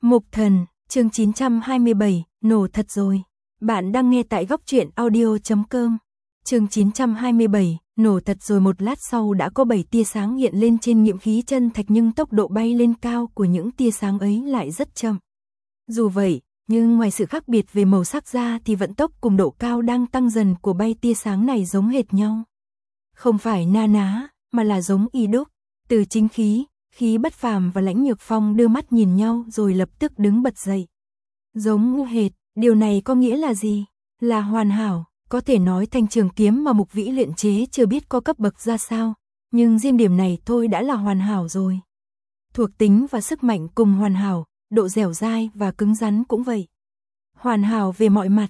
Mục Thần, chương 927, nổ thật rồi. Bạn đang nghe tại góc truyện audio.com. Chương 927, nổ thật rồi. Một lát sau đã có 7 tia sáng hiện lên trên nghiệm khí chân thạch, nhưng tốc độ bay lên cao của những tia sáng ấy lại rất chậm. Dù vậy, nhưng ngoài sự khác biệt về màu sắc ra thì vận tốc cùng độ cao đang tăng dần của bay tia sáng này giống hệt nhau. Không phải na ná, mà là giống y đúc. Từ Chính Khí, Khí Bất Phàm và Lãnh Nhược Phong đưa mắt nhìn nhau rồi lập tức đứng bật dậy. Giống hệt, điều này có nghĩa là gì? Là hoàn hảo. Có thể nói thanh trường kiếm mà Mục Vĩ luyện chế chưa biết có cấp bậc ra sao, nhưng riêng điểm này thôi đã là hoàn hảo rồi. Thuộc tính và sức mạnh cùng hoàn hảo, độ dẻo dai và cứng rắn cũng vậy. Hoàn hảo về mọi mặt.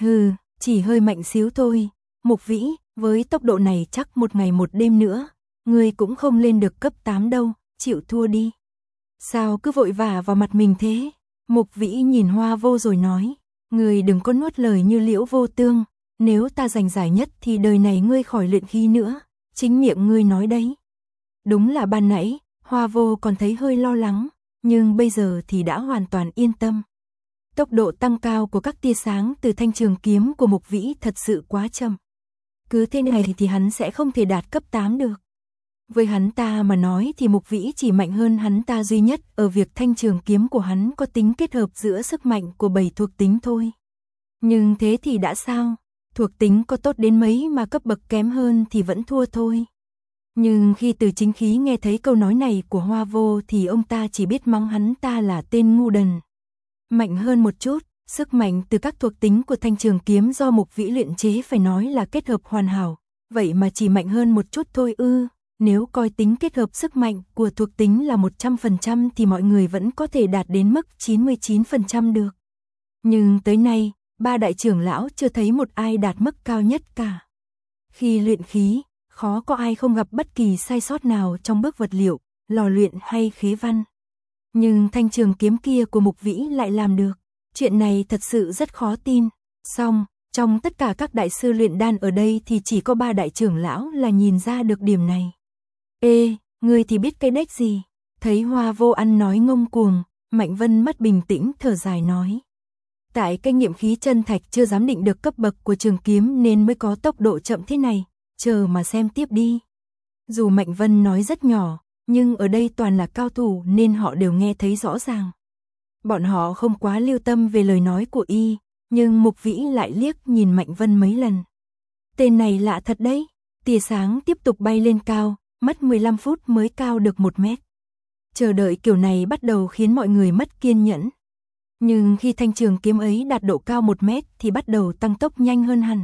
Chỉ hơi mạnh xíu thôi. Mục Vĩ, với tốc độ này chắc một ngày một đêm nữa, ngươi cũng không lên được cấp 8 đâu, chịu thua đi. Sao cứ vội vã vào mặt mình thế? Mục Vĩ nhìn Hoa Vô rồi nói, ngươi đừng có nuốt lời như Liễu Vô Tương, nếu ta giành giải nhất thì đời này ngươi khỏi luyện khí nữa, chính miệng ngươi nói đấy. Đúng là ban nãy, Hoa Vô còn thấy hơi lo lắng, nhưng bây giờ thì đã hoàn toàn yên tâm. Tốc độ tăng cao của các tia sáng từ thanh trường kiếm của Mục Vĩ thật sự quá chậm. Cứ thế này thì hắn sẽ không thể đạt cấp 8 được. Với hắn ta mà nói thì Mục Vĩ chỉ mạnh hơn hắn ta duy nhất ở việc thanh trường kiếm của hắn có tính kết hợp giữa sức mạnh của 7 thuộc tính thôi. Nhưng thế thì đã sao? Thuộc tính có tốt đến mấy mà cấp bậc kém hơn thì vẫn thua thôi. Nhưng khi Từ Chính Khí nghe thấy câu nói này của Hoa Vô thì ông ta chỉ biết mắng hắn ta là tên ngu đần. Mạnh hơn một chút, sức mạnh từ các thuộc tính của thanh trường kiếm do Mục Vĩ luyện chế phải nói là kết hợp hoàn hảo, vậy mà chỉ mạnh hơn một chút thôi ư? Nếu coi tính kết hợp sức mạnh của thuộc tính là 100% thì mọi người vẫn có thể đạt đến mức 99% được. Nhưng tới nay, 3 đại trưởng lão chưa thấy một ai đạt mức cao nhất cả. Khi luyện khí, khó có ai không gặp bất kỳ sai sót nào trong bước vật liệu, lò luyện hay khế văn. Nhưng thanh trường kiếm kia của Mục Vĩ lại làm được. Chuyện này thật sự rất khó tin. Song, trong tất cả các đại sư luyện đan ở đây thì chỉ có 3 đại trưởng lão là nhìn ra được điểm này. Ê, ngươi thì biết cái đếch gì? Thấy Hoa Vô ăn nói ngông cuồng, Mạnh Vân mất bình tĩnh thở dài nói. Tại cái nghiệm khí chân thạch chưa dám định được cấp bậc của trường kiếm nên mới có tốc độ chậm thế này, chờ mà xem tiếp đi. Dù Mạnh Vân nói rất nhỏ, nhưng ở đây toàn là cao thủ nên họ đều nghe thấy rõ ràng. Bọn họ không quá lưu tâm về lời nói của y, nhưng Mục Vĩ lại liếc nhìn Mạnh Vân mấy lần. Tên này lạ thật đấy, tia sáng tiếp tục bay lên cao, mất 15 phút mới cao được 1 mét. Chờ đợi kiểu này bắt đầu khiến mọi người mất kiên nhẫn. Nhưng khi thanh trường kiếm ấy đạt độ cao 1 mét thì bắt đầu tăng tốc nhanh hơn hẳn.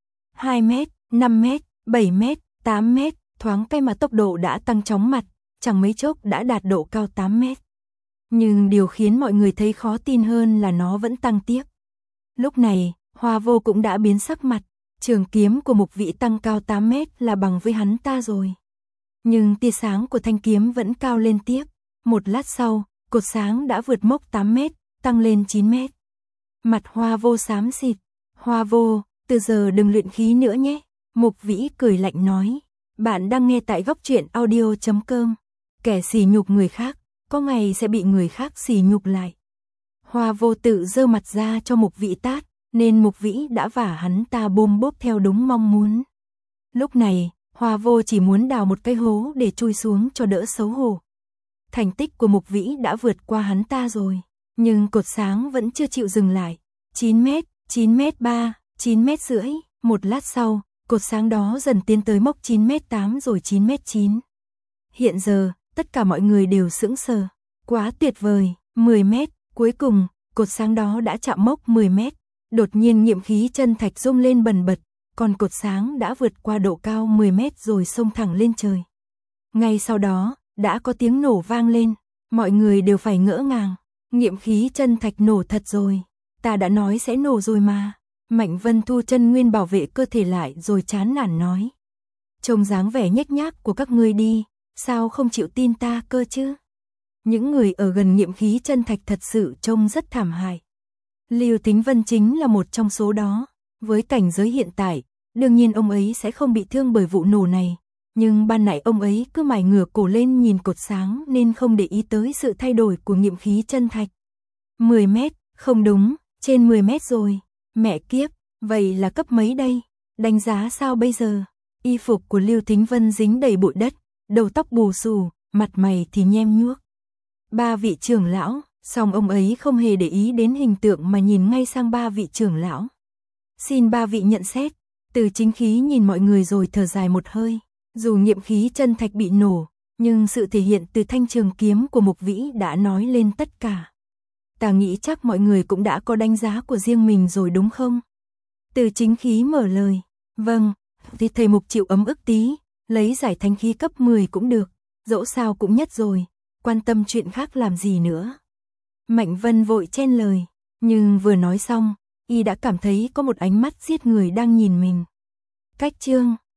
2 mét, 5 mét, 7 mét, 8 mét, thoáng cái mà tốc độ đã tăng chóng mặt, chẳng mấy chốc đã đạt độ cao 8 mét. Nhưng điều khiến mọi người thấy khó tin hơn là nó vẫn tăng tiếp. Lúc này, Hoa Vô cũng đã biến sắc mặt, trường kiếm của Mục Vĩ tăng cao 8 mét là bằng với hắn ta rồi. Nhưng tia sáng của thanh kiếm vẫn cao lên tiếp. Một lát sau, cột sáng đã vượt mốc 8 mét, tăng lên 9 mét. Mặt Hoa Vô xám xịt. Hoa Vô, từ giờ đừng luyện khí nữa nhé. Mục Vĩ cười lạnh nói. Bạn đang nghe tại góc truyện audio.com. Kẻ sỉ nhục người khác, có ngày sẽ bị người khác sỉ nhục lại. Hoa Vô tự giơ mặt ra cho Mục Vĩ tát, nên Mục Vĩ đã vả hắn ta bôm bốp theo đúng mong muốn. Lúc này, Hoa Vô chỉ muốn đào một cái hố để chui xuống cho đỡ xấu hổ. Thành tích của Mục Vĩ đã vượt qua hắn ta rồi, nhưng cột sáng vẫn chưa chịu dừng lại. 9 mét, 9 mét 3, 9 mét rưỡi, một lát sau, cột sáng đó dần tiến tới mốc 9 mét 8 rồi 9 mét 9. Hiện giờ, tất cả mọi người đều sững sờ. Quá tuyệt vời, 10 mét, cuối cùng, cột sáng đó đã chạm mốc 10 mét. Đột nhiên nghiệm khí chân thạch rung lên bần bật, còn cột sáng đã vượt qua độ cao 10 mét rồi xông thẳng lên trời. Ngay sau đó, đã có tiếng nổ vang lên, mọi người đều phải ngỡ ngàng. Nghiệm khí chân thạch nổ thật rồi, ta đã nói sẽ nổ rồi mà. Mạnh Vân thu chân nguyên bảo vệ cơ thể lại rồi chán nản nói. Trông dáng vẻ nhếch nhác của các ngươi đi, sao không chịu tin ta cơ chứ? Những người ở gần nghiệm khí chân thạch thật sự trông rất thảm hại. Lưu Tính Vân chính là một trong số đó. Với cảnh giới hiện tại, đương nhiên ông ấy sẽ không bị thương bởi vụ nổ này. Nhưng ban nãy ông ấy cứ mải ngửa cổ lên nhìn cột sáng nên không để ý tới sự thay đổi của nghiệm khí chân thạch. 10 mét, không đúng, trên 10 mét rồi. Mẹ kiếp, vậy là cấp mấy đây? Đánh giá sao bây giờ? Y phục của Lưu Thính Vân dính đầy bụi đất, đầu tóc bù xù, mặt mày thì nhem nhuốc. Ba vị trưởng lão, song ông ấy không hề để ý đến hình tượng mà nhìn ngay sang ba vị trưởng lão. Xin ba vị nhận xét. Từ Chính Khí nhìn mọi người rồi thở dài một hơi. Dù nghiệm khí chân thạch bị nổ, nhưng sự thể hiện từ thanh trường kiếm của Mục Vĩ đã nói lên tất cả. Ta nghĩ chắc mọi người cũng đã có đánh giá của riêng mình rồi đúng không? Từ Chính Khí mở lời. Vâng, thì thầy Mục chịu ấm ức tí, lấy giải thánh khí cấp 10 cũng được, dẫu sao cũng nhất rồi, quan tâm chuyện khác làm gì nữa. Mạnh Vân vội chen lời, nhưng vừa nói xong, y đã cảm thấy có một ánh mắt giết người đang nhìn mình. Cách chương